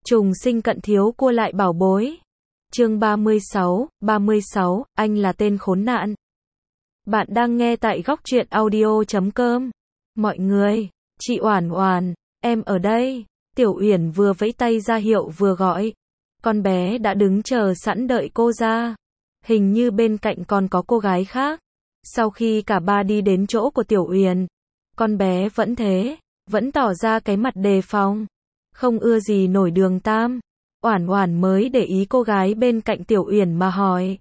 Trùng sinh cận thiếu cua lại bảo bối. Chương 36, anh là tên khốn nạn. Bạn đang nghe tại góc truyện audio.com. Mọi người, chị Oản Oản, em ở đây. Tiểu Uyển vừa vẫy tay ra hiệu vừa gọi. Con bé đã đứng chờ sẵn đợi cô ra. Hình như bên cạnh còn có cô gái khác. Sau khi cả ba đi đến chỗ của Tiểu Uyển, con bé vẫn thế, vẫn tỏ ra cái mặt đề phòng. Không ưa gì nổi Đường Tam. Oản Oản mới để ý cô gái bên cạnh Tiểu Uyển mà hỏi.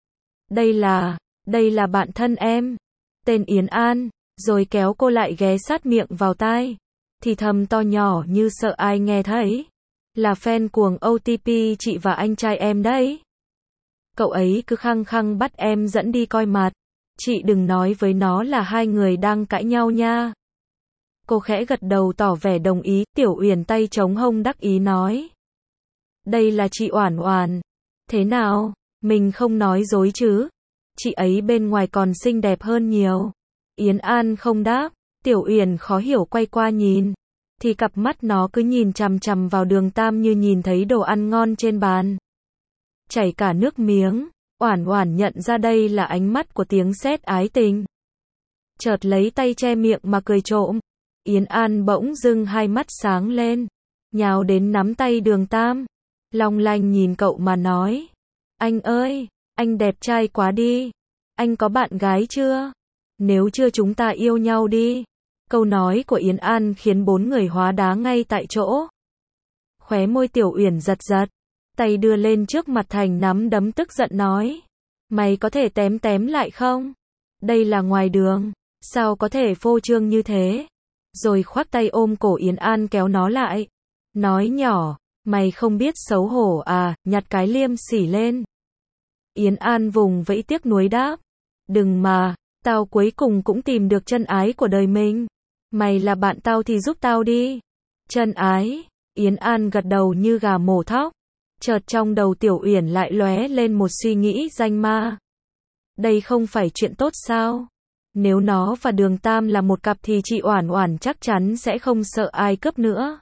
Đây là bạn thân em. Tên Yến An. Rồi kéo cô lại ghé sát miệng vào tai. Thì thầm to nhỏ như sợ ai nghe thấy. Là fan cuồng OTP chị và anh trai em đấy. Cậu ấy cứ khăng khăng bắt em dẫn đi coi mặt. Chị đừng nói với nó là hai người đang cãi nhau nha. Cô khẽ gật đầu tỏ vẻ đồng ý. Tiểu Uyển tay chống hông đắc ý nói. Đây là chị Oản Oản. Thế nào, mình không nói dối chứ? Chị ấy bên ngoài còn xinh đẹp hơn nhiều. Yến An không đáp. Tiểu Uyển khó hiểu quay qua nhìn. Thì cặp mắt nó cứ nhìn chằm chằm vào Đường Tam như nhìn thấy đồ ăn ngon trên bàn. Chảy cả nước miếng. Oản Oản nhận ra đây là ánh mắt của tiếng sét ái tình. Chợt lấy tay che miệng mà cười trộm. Yến An bỗng dưng hai mắt sáng lên. Nhào đến nắm tay Đường Tam. Long lanh nhìn cậu mà nói. Anh ơi, anh đẹp trai quá đi. Anh có bạn gái chưa? Nếu chưa chúng ta yêu nhau đi. Câu nói của Yến An khiến bốn người hóa đá ngay tại chỗ. Khóe môi Tiểu Uyển giật giật. Tay đưa lên trước mặt thành nắm đấm tức giận nói. Mày có thể tém lại không? Đây là ngoài đường. Sao có thể phô trương như thế? Rồi khoác tay ôm cổ Yến An kéo nó lại. Nói nhỏ. Mày không biết xấu hổ à, nhặt cái liêm sỉ lên. Yến An vùng vẫy tiếc nuối đáp. Đừng mà, tao cuối cùng cũng tìm được chân ái của đời mình. Mày là bạn tao thì giúp tao đi. Chân ái, Yến An gật đầu như gà mổ thóc. Chợt trong đầu Tiểu Uyển lại lóe lên một suy nghĩ danh ma. Đây không phải chuyện tốt sao? Nếu nó và Đường Tam là một cặp thì chị Oản Oản chắc chắn sẽ không sợ ai cướp nữa.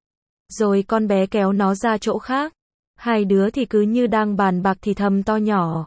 Rồi con bé kéo nó ra chỗ khác. Hai đứa thì cứ như đang bàn bạc thì thầm to nhỏ.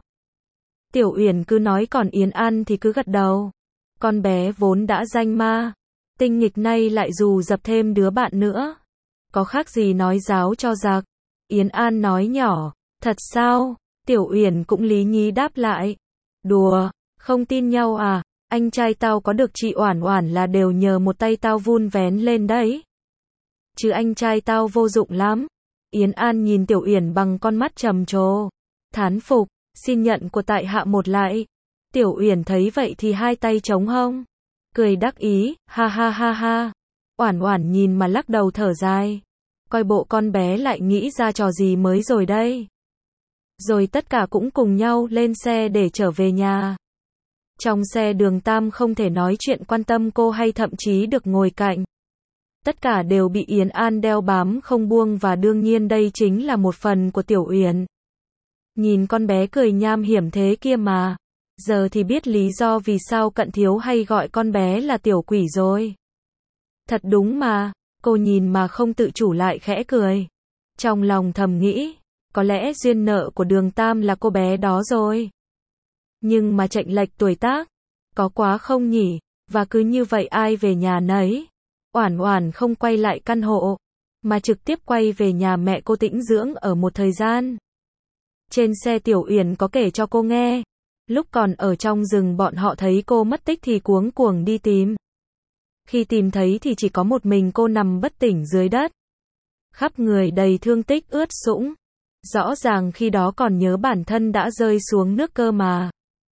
Tiểu Uyển cứ nói còn Yến An thì cứ gật đầu. Con bé vốn đã danh ma. Tinh nghịch nay lại dù dập thêm đứa bạn nữa. Có khác gì nói giáo cho giặc. Yến An nói nhỏ. Thật sao? Tiểu Uyển cũng lý nhí đáp lại. Đùa, không tin nhau à? Anh trai tao có được chị Oản Oản là đều nhờ một tay tao vun vén lên đấy. Chứ anh trai tao vô dụng lắm. Yến An nhìn Tiểu Uyển bằng con mắt trầm trồ. Thán phục, xin nhận của tại hạ một lại. Tiểu Uyển thấy vậy thì hai tay chống hông. Cười đắc ý, ha ha ha ha. Oản Oản nhìn mà lắc đầu thở dài. Coi bộ con bé lại nghĩ ra trò gì mới rồi đây. Rồi tất cả cũng cùng nhau lên xe để trở về nhà. Trong xe Đường Tam không thể nói chuyện quan tâm cô hay thậm chí được ngồi cạnh. Tất cả đều bị Yến An đeo bám không buông và đương nhiên đây chính là một phần của Tiểu Uyển. Nhìn con bé cười nham hiểm thế kia mà. Giờ thì biết lý do vì sao cận thiếu hay gọi con bé là tiểu quỷ rồi. Thật đúng mà, cô nhìn mà không tự chủ lại khẽ cười. Trong lòng thầm nghĩ, có lẽ duyên nợ của Đường Tam là cô bé đó rồi. Nhưng mà chệnh lệch tuổi tác, có quá không nhỉ, và cứ như vậy ai về nhà nấy. Oản Oản không quay lại căn hộ, mà trực tiếp quay về nhà mẹ cô tĩnh dưỡng ở một thời gian. Trên xe Tiểu Uyển có kể cho cô nghe, lúc còn ở trong rừng bọn họ thấy cô mất tích thì cuống cuồng đi tìm. Khi tìm thấy thì chỉ có một mình cô nằm bất tỉnh dưới đất. Khắp người đầy thương tích ướt sũng. Rõ ràng khi đó còn nhớ bản thân đã rơi xuống nước cơ mà.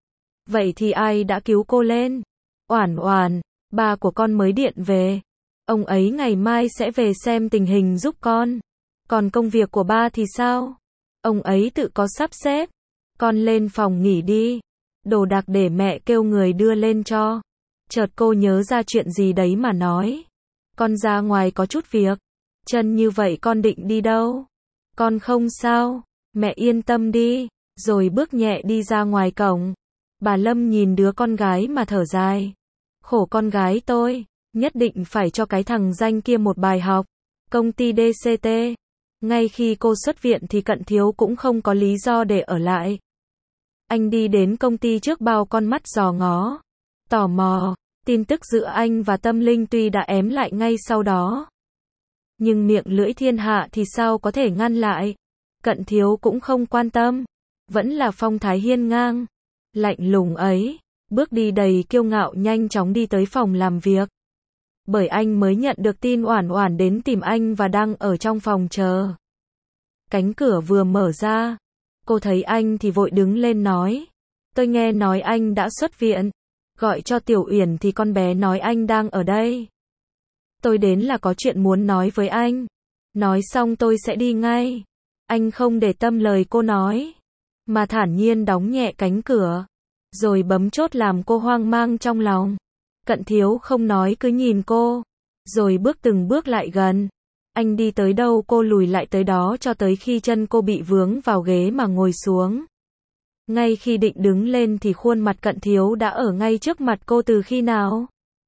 Vậy thì ai đã cứu cô lên? Oản Oản, ba của con mới điện về. Ông ấy ngày mai sẽ về xem tình hình giúp con. Còn công việc của ba thì sao? Ông ấy tự có sắp xếp. Con lên phòng nghỉ đi. Đồ đạc để mẹ kêu người đưa lên cho. Chợt cô nhớ ra chuyện gì đấy mà nói. Con ra ngoài có chút việc. Chân như vậy con định đi đâu? Con không sao. Mẹ yên tâm đi. Rồi bước nhẹ đi ra ngoài cổng. Bà Lâm nhìn đứa con gái mà thở dài. Khổ con gái tôi. Nhất định phải cho cái thằng danh kia một bài học. Công ty DCT. Ngay khi cô xuất viện thì Cận Thiếu cũng không có lý do để ở lại. Anh đi đến công ty trước bao con mắt dò ngó, tò mò. Tin tức giữa anh và Tâm Linh tuy đã ém lại ngay sau đó, nhưng miệng lưỡi thiên hạ thì sao có thể ngăn lại. Cận Thiếu cũng không quan tâm, vẫn là phong thái hiên ngang, lạnh lùng ấy, bước đi đầy kiêu ngạo nhanh chóng đi tới phòng làm việc. Bởi anh mới nhận được tin Oản Oản đến tìm anh và đang ở trong phòng chờ. Cánh cửa vừa mở ra, cô thấy anh thì vội đứng lên nói, tôi nghe nói anh đã xuất viện, gọi cho Tiểu Uyển thì con bé nói anh đang ở đây. Tôi đến là có chuyện muốn nói với anh. Nói xong tôi sẽ đi ngay. Anh không để tâm lời cô nói, mà thản nhiên đóng nhẹ cánh cửa, rồi bấm chốt làm cô hoang mang trong lòng. Cận Thiếu không nói cứ nhìn cô, rồi bước từng bước lại gần. Anh đi tới đâu cô lùi lại tới đó cho tới khi chân cô bị vướng vào ghế mà ngồi xuống. Ngay khi định đứng lên thì khuôn mặt Cận Thiếu đã ở ngay trước mặt cô từ khi nào.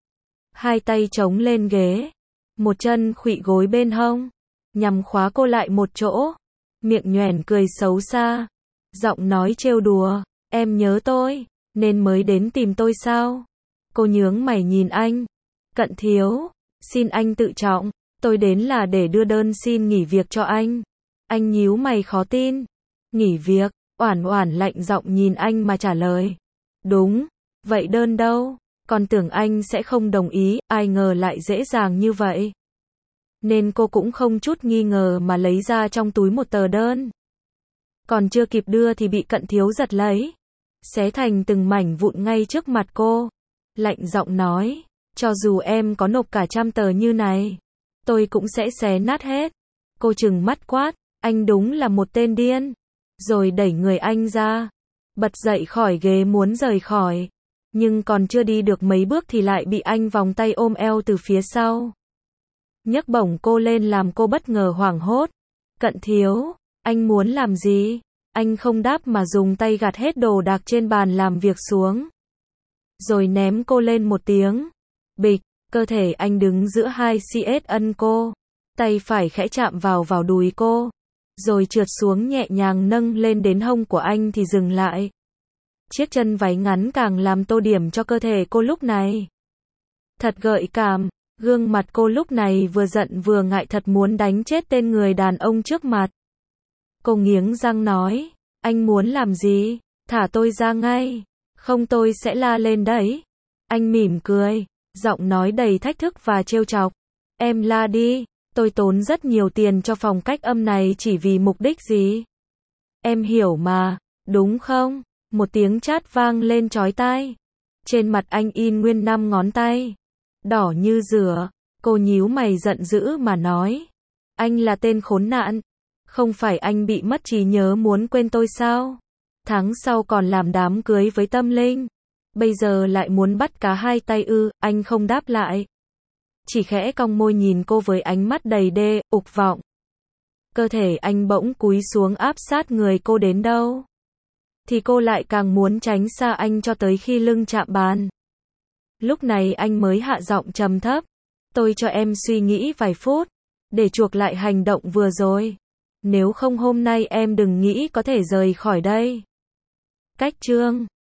Hai tay chống lên ghế, một chân khuỵu gối bên hông, nhằm khóa cô lại một chỗ, miệng nhoẻn cười xấu xa, giọng nói trêu đùa, em nhớ tôi, nên mới đến tìm tôi sao? Cô nhướng mày nhìn anh. Cận Thiếu, xin anh tự trọng, tôi đến là để đưa đơn xin nghỉ việc cho anh. Anh nhíu mày khó tin. Nghỉ việc? Oản Oản lạnh giọng nhìn anh mà trả lời. Đúng, vậy đơn đâu? Còn tưởng anh sẽ không đồng ý, ai ngờ lại dễ dàng như vậy. Nên cô cũng không chút nghi ngờ mà lấy ra trong túi một tờ đơn. Còn chưa kịp đưa thì bị Cận Thiếu giật lấy, xé thành từng mảnh vụn ngay trước mặt cô. Lạnh giọng nói, cho dù em có nộp cả 100 tờ như này, tôi cũng sẽ xé nát hết. Cô trừng mắt quát, anh đúng là một tên điên. Rồi đẩy người anh ra, bật dậy khỏi ghế muốn rời khỏi. Nhưng còn chưa đi được mấy bước thì lại bị anh vòng tay ôm eo từ phía sau. Nhấc bổng cô lên làm cô bất ngờ hoảng hốt. Cận Thiếu, anh muốn làm gì? Anh không đáp mà dùng tay gạt hết đồ đạc trên bàn làm việc xuống. Rồi ném cô lên một tiếng. Bịch, cơ thể anh đứng giữa hai CS ân cô. Tay phải khẽ chạm vào đùi cô. Rồi trượt xuống nhẹ nhàng nâng lên đến hông của anh thì dừng lại. Chiếc chân váy ngắn càng làm tô điểm cho cơ thể cô lúc này. Thật gợi cảm, gương mặt cô lúc này vừa giận vừa ngại thật muốn đánh chết tên người đàn ông trước mặt. Cô nghiến răng nói, anh muốn làm gì? Thả tôi ra ngay, không tôi sẽ la lên đấy. Anh mỉm cười, giọng nói đầy thách thức và trêu chọc. Em la đi, tôi tốn rất nhiều tiền cho phòng cách âm này chỉ vì mục đích gì? Em hiểu mà, đúng không? Một tiếng chát vang lên chói tai. Trên mặt anh in nguyên 5 ngón tay, đỏ như dừa. Cô nhíu mày giận dữ mà nói, anh là tên khốn nạn. Không phải anh bị mất trí nhớ muốn quên tôi sao? Tháng sau còn làm đám cưới với Tâm Linh. Bây giờ lại muốn bắt cá hai tay ư? Anh không đáp lại, chỉ khẽ cong môi nhìn cô với ánh mắt đầy đê, ục vọng. Cơ thể anh bỗng cúi xuống áp sát người cô đến đâu thì cô lại càng muốn tránh xa anh cho tới khi lưng chạm bàn. Lúc này anh mới hạ giọng trầm thấp, tôi cho em suy nghĩ vài phút, để chuộc lại hành động vừa rồi. Nếu không hôm nay em đừng nghĩ có thể rời khỏi đây. Cách chương